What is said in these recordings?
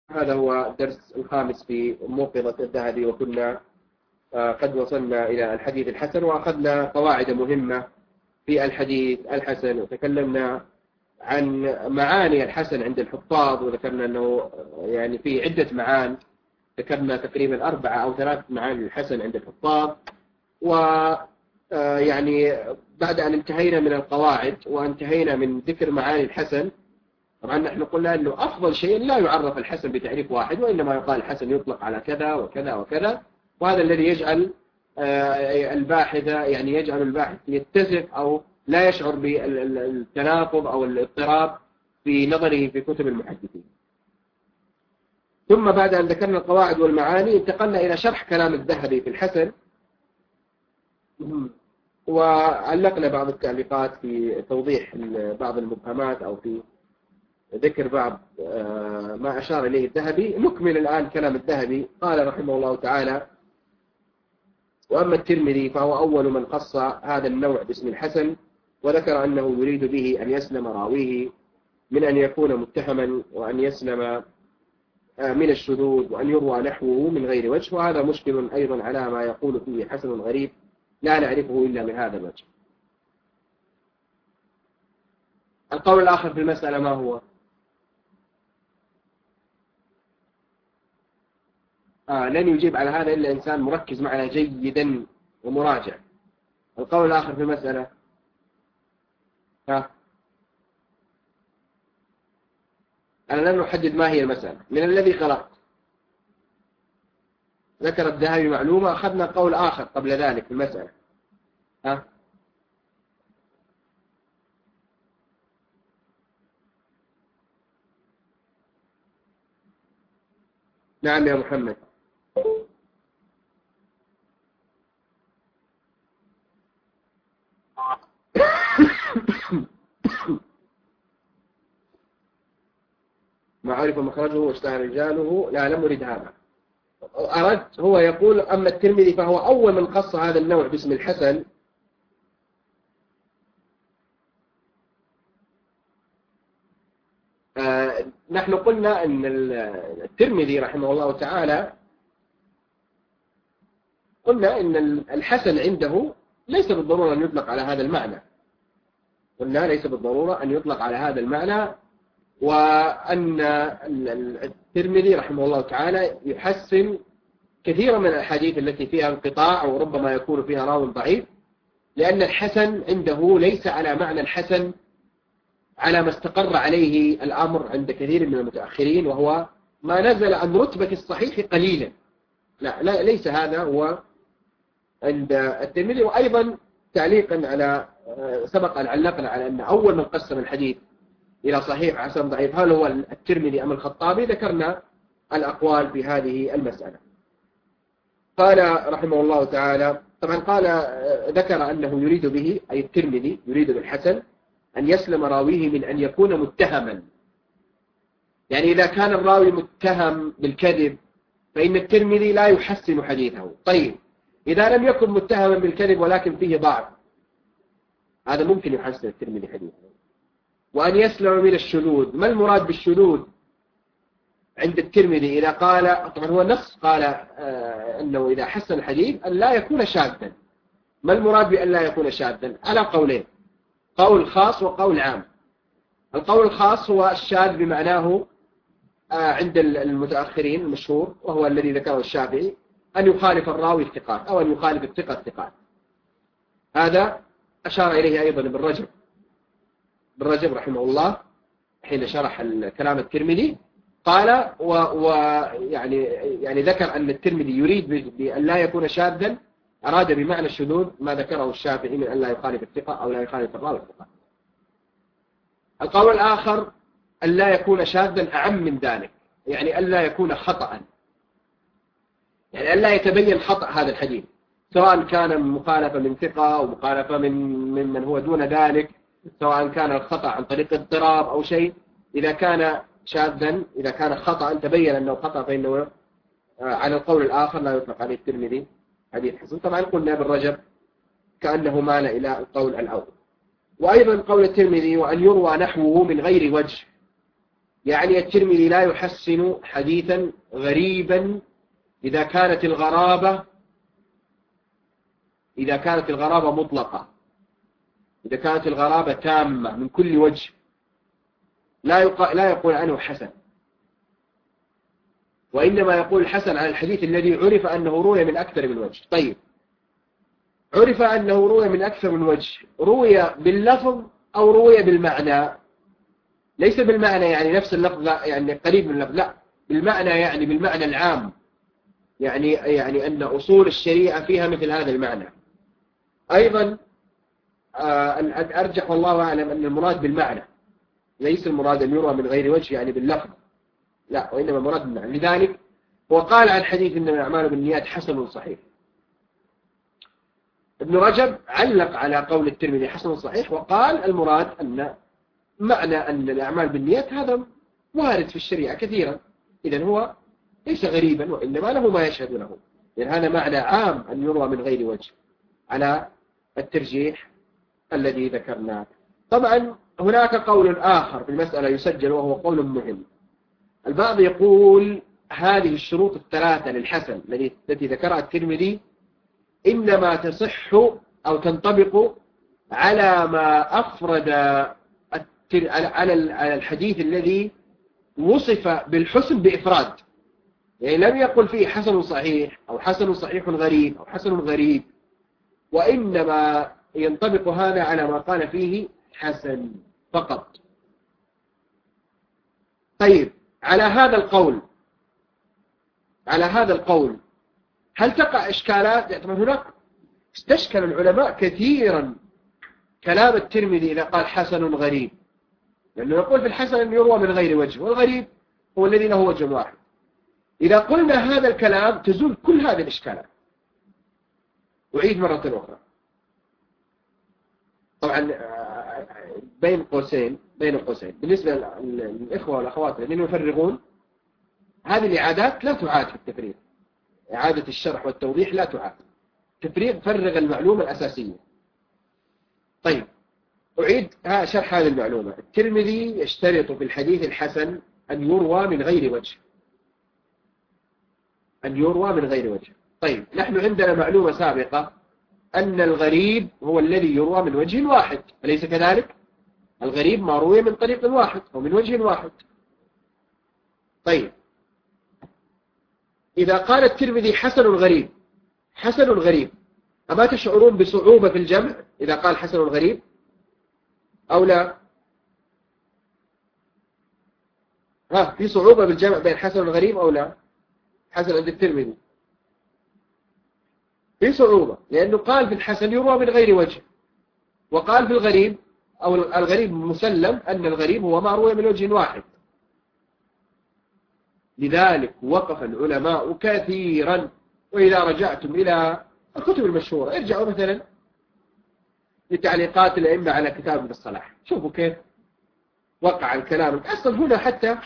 هذا هو الدرس الخامس في موقظة الذهبي، وكنا قد وصلنا إلى الحديث الحسن، وأخذنا قواعد مهمة في الحديث الحسن، وتكلمنا عن معاني الحسن عند الحفاظ، وذكرنا أنه يعني في عدة معاني، ذكرنا تقريبا 4 أو 3 معاني الحسن عند الحفاظ. ويعني بعد أن انتهينا من القواعد وانتهينا من ذكر معاني الحسن، طبعا نحن قلنا أنه أفضل شيء لا يعرف الحسن بتعريف واحد، وإنما يقال الحسن يطلق على كذا وكذا وكذا، وهذا الذي يجعل الباحث يعني يجعل الباحث يتسف أو لا يشعر بالتناقض أو الاضطراب في نظره في كتب المحدثين. ثم بعد أن ذكرنا القواعد والمعاني انتقلنا إلى شرح كلام الذهبي في الحسن، وعلقنا بعض التعليقات في توضيح بعض المبهمات أو في ذكر بعض ما أشار إليه الذهبي. نكمل الآن كلام الذهبي. قال رحمه الله تعالى: وأما الترمذي فهو أول من خص هذا النوع باسم الحسن، وذكر أنه يريد به أن يسلم راويه من أن يكون متهما، وأن يسلم من الشذوذ، وأن يروى نحوه من غير وجه، وهذا مشكل أيضا على ما يقول فيه حسن غريب لا نعرفه إلا من هذا الوجه. القول الآخر في المسألة ما هو؟ لن يجيب على هذا إلا إنسان مركز معنا جيدا ومراجع. القول الآخر في المسألة أنا لن أحدد ما هي المسألة من الذي قرأت. ذكر الذهبي معلومة، أخذنا قول آخر قبل ذلك في المسألة. نعم يا محمد. ما عرف مخرجه واشتهر رجاله. لا، لم أريد هذا. أردت، هو يقول: أما الترمذي فهو أول من خص هذا النوع باسم الحسن. نحن قلنا أن الترمذي رحمه الله تعالى، قلنا أن الحسن عنده ليس بالضرورة أن يطلق على هذا المعنى. قلنا ليس بالضرورة أن يطلق على هذا المعنى، وأن الترمذي رحمه الله تعالى يحسن كثيرا من الأحاديث التي فيها انقطاع أو ربما يكون فيها راو ضعيف، لأن الحسن عنده ليس على معنى الحسن على ما استقر عليه الأمر عند كثير من المتأخرين، وهو ما نزل عن رتبة الصحيح قليلا. لا ليس هذا هو عند الترمذي. وأيضا تعليقا على سبق أن علقنا على أن أول من قسم الحديث إلى صحيح حسن ضعيف هل هو الترمذي أم الخطابي، ذكرنا الأقوال في هذه المسألة. قال رحمه الله تعالى، طبعا قال ذكر أنه يريد به، أي الترمذي يريد بالحسن أن يسلم راويه من أن يكون متهما. يعني إذا كان الراوي متهم بالكذب فإن الترمذي لا يحسن حديثه. طيب إذا لم يكن متهما بالكذب ولكن فيه ضعف، هذا ممكن يحسن الترمذي حديثه. وأن يسلم من الشذوذ. ما المراد بالشذوذ عند الترمذي؟ إذا قال، طبعا هو نص قال أنه إذا حسن الحديث أن لا يكون شاذا. ما المراد بأن لا يكون شاذا؟ على قولين، قول خاص وقول عام. القول الخاص هو الشاذ بمعناه عند المتأخرين المشهور، وهو الذي ذكره الشافعي، أن يخالف الراوي الثقات أو أن يخالف الثقة الثقات. هذا أشار إليه أيضا ابن رجب رحمه الله حين شرح كلام الترمذي. قال يعني ذكر أن الترمذي يريد بأن لا يكون شاذا، أراد بمعنى الشذوذ ما ذكره الشافعي من أن لا يخالف الثقة أو لا يخالف الراوي الثقة. القول الآخر أن لا يكون شاذا أعم من ذلك، يعني أن لا يكون خطأ، يعني أن لا يتبين خطأ هذا الحديث، سواء كان مخالفة من ثقة أو مخالفة من هو دون ذلك، سواء كان الخطأ عن طريق اضطراب أو شيء. إذا كان شاذا، إذا كان خطأ تبين أنه خطأ، فإنه على القول الآخر لا يطلق عليه الترمذي حديث حسن. طبعا قلنا ابن رجب كأنه مال إلى القول الأول. وأيضا قول الترمذي: وأن يروى نحوه من غير وجه. يعني الترمذي لا يحسن حديثا غريبا إذا كانت الغرابة مطلقة، إذا كانت الغرابة تامة من كل وجه، لا يقول عنه حسن، وإنما يقول حسن على الحديث الذي عرف أنه روي من أكثر من وجه. طيب، عرف أنه روي من أكثر من وجه، روي باللفظ أو روي بالمعنى؟ ليس بالمعنى يعني نفس اللفظ، يعني قريب من اللفظ، لا، بالمعنى يعني بالمعنى العام، يعني أن أصول الشريعة فيها مثل هذا المعنى. أيضا أرجح والله أعلم أن المراد بالمعنى، ليس المراد أن يروى من غير وجه يعني باللفظ، لا، وإنما المراد بالمعنى. لذلك هو قال عن حديث إنما الأعمال بالنيات حسن صحيح. ابن رجب علق على قول الترمذي حسن صحيح، وقال المراد أن معنى أن الأعمال بالنيات هذا وارد في الشريعة كثيرا، إذن هو ليس غريبا، وإنما له ما يشهد له، يعني هذا معنى عام أن يروى من غير وجه على الترجيح الذي ذكرناه. طبعا هناك قول آخر في المسألة يسجل، وهو قول مهم. البعض يقول هذه الشروط الثلاثة للحسن التي ذكرها الترمذي إنما تصح أو تنطبق على ما أفرد على الحديث الذي وصف بالحسن بإفراد، يعني لم يقل فيه حسن صحيح أو حسن صحيح غريب أو حسن غريب، وإنما ينطبق هذا على ما قال فيه حسن فقط. طيب، على هذا القول هل تقع إشكالات؟ يعني هناك استشكل العلماء كثيرا كلام الترمذي إذا قال حسن غريب، لأنه يقول في الحسن أن يروى من غير وجه، والغريب هو الذي له وجه واحد. إذا قلنا هذا الكلام تزول كل هذه الإشكالات. أعيد مرة أخرى، طبعا بين قوسين بالنسبة للإخوة والأخوات الذين يفرغون، هذه الإعادات لا تعاد في التفريغ، إعادة الشرح والتوضيح لا تعاد، تفريغ فرغ المعلومة الأساسية. طيب، أعيد شرح هذه المعلومة. الترمذي يشترط في الحديث الحسن أن يروى من غير وجه. طيب، نحن عندنا معلومة سابقة أن الغريب هو الذي يروى من وجه واحد، أليس كذلك؟ الغريب ما روي من طريق واحد أو من وجه واحد. طيب، إذا قال الترمذي حسن غريب، أما تشعرون بصعوبة في الجمع إذا قال حسن غريب أو لا؟ في صعوبة بالجمع بين حسن الغريب أو لا؟ حسن عند الترمذي في صعوبة، لأنه قال في الحسن يروى من غير وجه، وقال في الغريب أو الغريب مسلم أن الغريب هو ما روي من وجه واحد. لذلك وقف العلماء كثيرا، وإذا رجعتم إلى الكتب المشهورة ارجعوا مثلا لتعليقات الأئمة على كتاب ابن الصلاح، شوفوا كيف وقع الكلام. أصلا هنا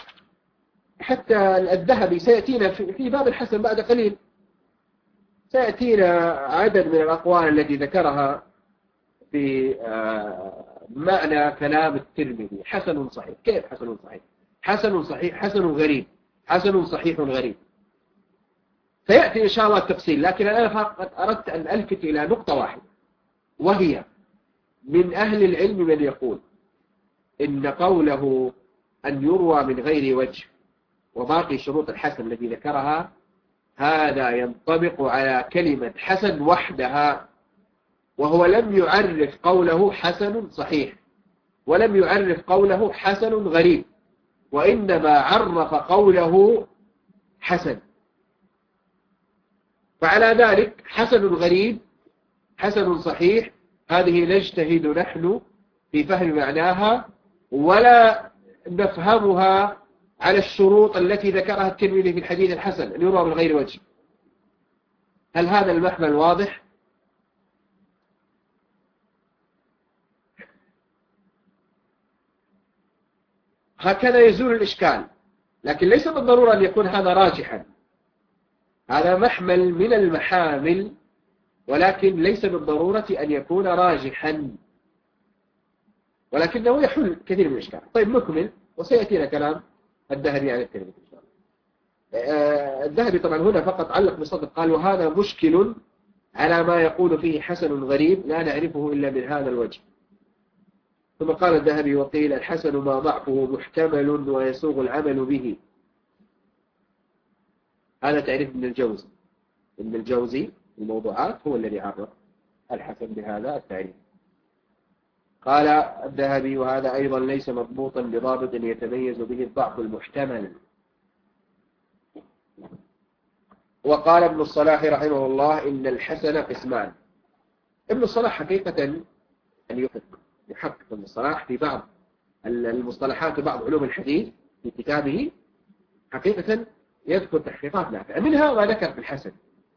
حتى الذهبي سيأتينا في باب الحسن بعد قليل، سيأتينا عدد من الأقوال التي ذكرها في معنى كلام الترمذي. حسن صحيح، كيف حسن صحيح؟ حسن صحيح، حسن غريب، حسن صحيح غريب، سيأتي إن شاء الله التفصيل. لكن أنا فقط أردت أن ألفت إلى نقطة واحدة، وهي من أهل العلم من يقول إن قوله أن يروى من غير وجه وباقي شروط الحسن التي ذكرها هذا ينطبق على كلمة حسن وحدها، وهو لم يعرف قوله حسن صحيح ولم يعرف قوله حسن غريب، وإنما عرف قوله حسن. فعلى ذلك حسن غريب، حسن صحيح، هذه نجتهد نحن في فهم معناها ولا نفهمها على الشروط التي ذكرها الترمذي في الحديث الحسن أن يروى من غير وجه. هل هذا المحمل واضح؟ هكذا يزول الإشكال، لكن ليس بالضرورة أن يكون هذا راجحا، هذا محمل من المحامل، ولكن ليس بالضرورة أن يكون راجحا، ولكنه يحل كثير من الإشكال. طيب، نكمل وسيأتينا كلام الذهبي عن الترمذي إن شاء الله. الذهبي طبعا هنا فقط علق بصدق، قال وهذا مشكل على ما يقول فيه حسن غريب لا نعرفه إلا من هذا الوجه. ثم قال الذهبي وقيل الحسن ما ضعفه محتمل ويسوغ العمل به. هذا تعريف ابن الجوزي. ابن الجوزي الموضوعات هو الذي عرف الحسن بهذا التعريف. قال الذهبي وهذا أيضا ليس مضبوطا بضابط يتميز به الضعف المحتمل. وقال ابن الصلاح رحمه الله إن الحسن قسمان. ابن الصلاح حقيقة أن يحقق ابن الصلاح في بعض المصطلحات وبعض علوم الحديث في كتابه حقيقة يذكر تحقيقات نافعة، منها ما ذكر في الحسن.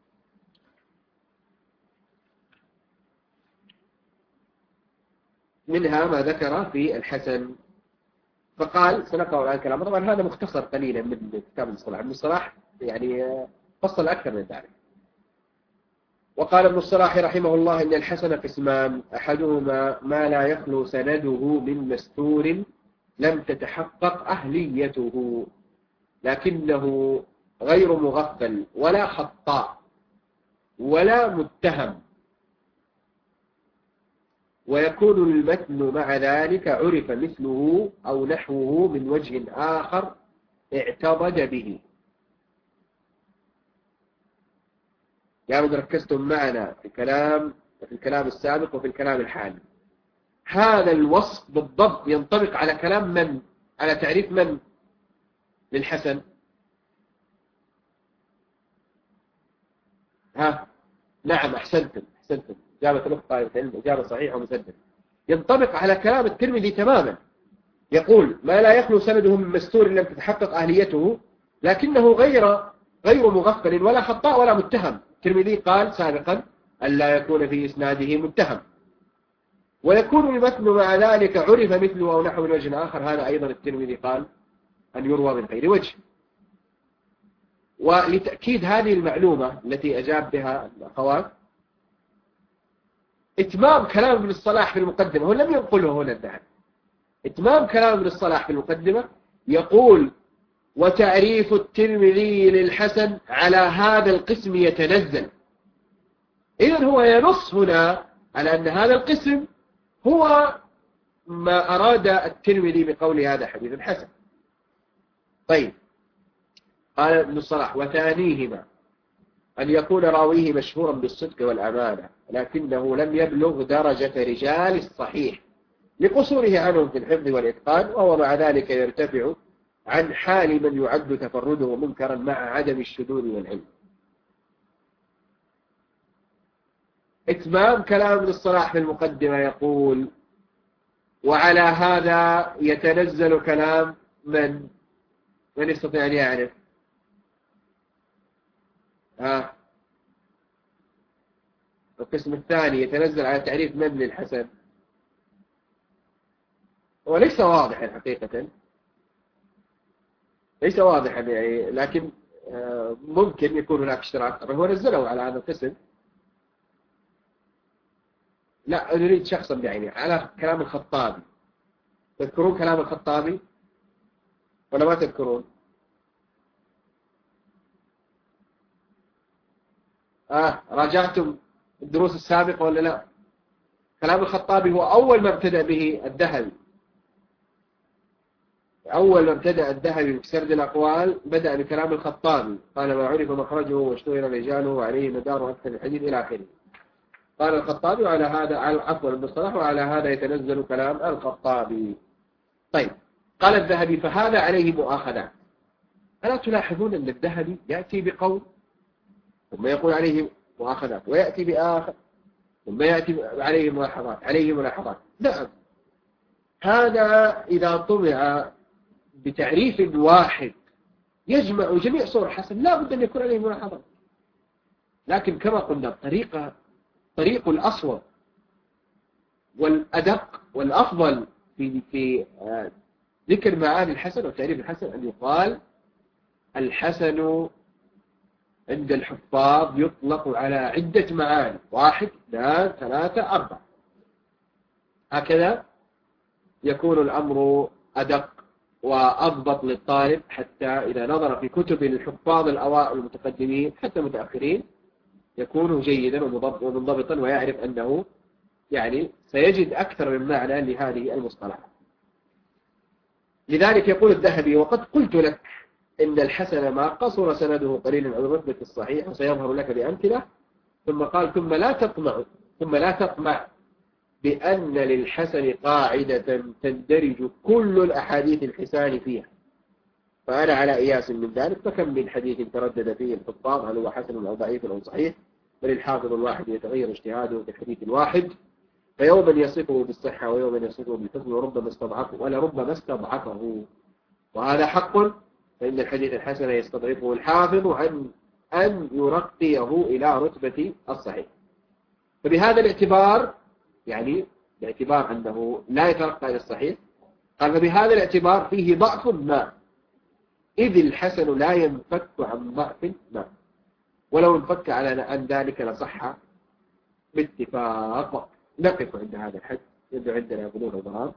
منها ما ذكر في الحسن، فقال سنقرأ الآن كلامه. طبعا هذا مختصر قليلا من كتاب المصطلح. ابن الصلاح يعني فصل أكثر من ذلك. وقال ابن الصلاح رحمه الله إن الحسن قسمان، أحدهما ما لا يخلو سنده من مستور لم تتحقق أهليته لكنه غير مغفل ولا خطاء ولا متهم، ويكون المتن مع ذلك عرف مثله أو نحوه من وجه آخر اعتضد به. يعني ركزتم معنا في الكلام السابق وفي الكلام الحالي. هذا الوصف بالضبط ينطبق على كلام من؟ على تعريف من للحسن؟ نعم أحسنتم. إجابة الأخت طالبة العلم إجابة صحيحة ومسددة. ينطبق على كلام الترمذي تماما. يقول ما لا يخلو سنده من مستور لم تتحقق أهليته لكنه غير مغفل ولا خطاء ولا متهم. الترمذي قال سابقا أن لا يكون في إسناده متهم، ويكون المتن مع ذلك عرف مثله أو نحو من وجه آخر. هذا أيضا الترمذي قال أن يروى من غير وجه. ولتأكيد هذه المعلومة التي أجاب بها الأخوات إتمام كلام ابن الصلاح في المقدمة، هو لم ينقله هنا الذهبي. إتمام كلام ابن الصلاح في المقدمة يقول وتعريف الترمذي للحسن على هذا القسم يتنزل. إذن هو ينص هنا على أن هذا القسم هو ما أراد الترمذي بقول هذا حديث حسن. طيب، قال ابن الصلاح وثانيهما أن يكون راويه مشهورا بالصدق والأمانة لكنه لم يبلغ درجة رجال الصحيح لقصوره عنهم في الحفظ والإتقان، وهو مع ذلك يرتفع عن حال من يعد تفرده منكرا مع عدم الشذوذ والعلم. إتمام كلام ابن الصلاح في المقدمة يقول وعلى هذا يتنزل كلام من يستطيع أن يعرف؟ القسم الثاني يتنزل على تعريف من للحسن. وليس واضحا حقيقة، ليس واضحا يعني، لكن ممكن يكون هناك اشتراك. هو نزله على هذا القسم، لا نريد شخصا يعني على كلام الخطابي. تذكرون كلام الخطابي ولا ما تذكرون؟ راجعتم الدروس السابقة ولا لا؟ كلام الخطابي هو أول ما ابتدأ به الذهبي. أول ما ابتدأ الذهبي بسرد الأقوال بدأ بكلام الخطابي. قال ما عرف مخرجه واشتهر رجاله وعليه مدار أكثر الحديث إلى آخره. قال الخطابي وعلى هذا عفوا ابن الصلاح وعلى هذا يتنزل كلام الخطابي. طيب، قال الذهبي فهذا عليه مؤاخذات. ألا تلاحظون أن الذهبي يأتي بقول ثم يقول عليه مؤاخذات ويأتي بآخر ثم يأتي عليه ملاحظات. نعم، هذا إذا طبع بتعريف واحد يجمع جميع صور حسن لا بد أن يكون عليه ملاحظات. لكن كما قلنا طريق الأصوب والأدق والأفضل في ذكر معاني الحسن وتعريف الحسن أن يقال الحسن عند الحفاظ يطلق على عدة معاني: 1 2 3 4. هكذا يكون الأمر أدق وأضبط للطالب، حتى إذا نظر في كتب الحفاظ الأوائل المتقدمين حتى المتأخرين يكون جيدا ومنضبطا، ويعرف أنه يعني سيجد أكثر من معنى لهذه المصطلحات. لذلك يقول الذهبي: وقد قلت لك إن الحسن ما قصر سنده قليلا عن رتبة الصحيح، وسيظهر لك بأمثلة. ثم قال: ثم لا تطمع بأن للحسن قاعدة تندرج كل الأحاديث الحسان فيها، فأنا على إياس من ذلك. فكم من حديث تردد فيه الحفاظ هل هو حسن أو ضعيف أو صحيح، بل الحافظ الواحد يتغير اجتهاده في الحديث الواحد، فيوما يصفه بالصحة ويوما يصفه بالحسن ولربما استضعفه، وهذا حق. فإن الحديث الحسن يستضعفه الحافظ عن أن يرقيه إلى رتبة الصحيح. فبهذا الاعتبار، يعني باعتبار أنه لا يترقى إلى الصحيح، قال فبهذا الاعتبار فيه ضعف ما، إذ الحسن لا ينفك عن ضعف ما، ولو انفك عن ذلك لصح باتفاق. نقف عند هذا الحد، يبدو عندنا بلوغ الغرام.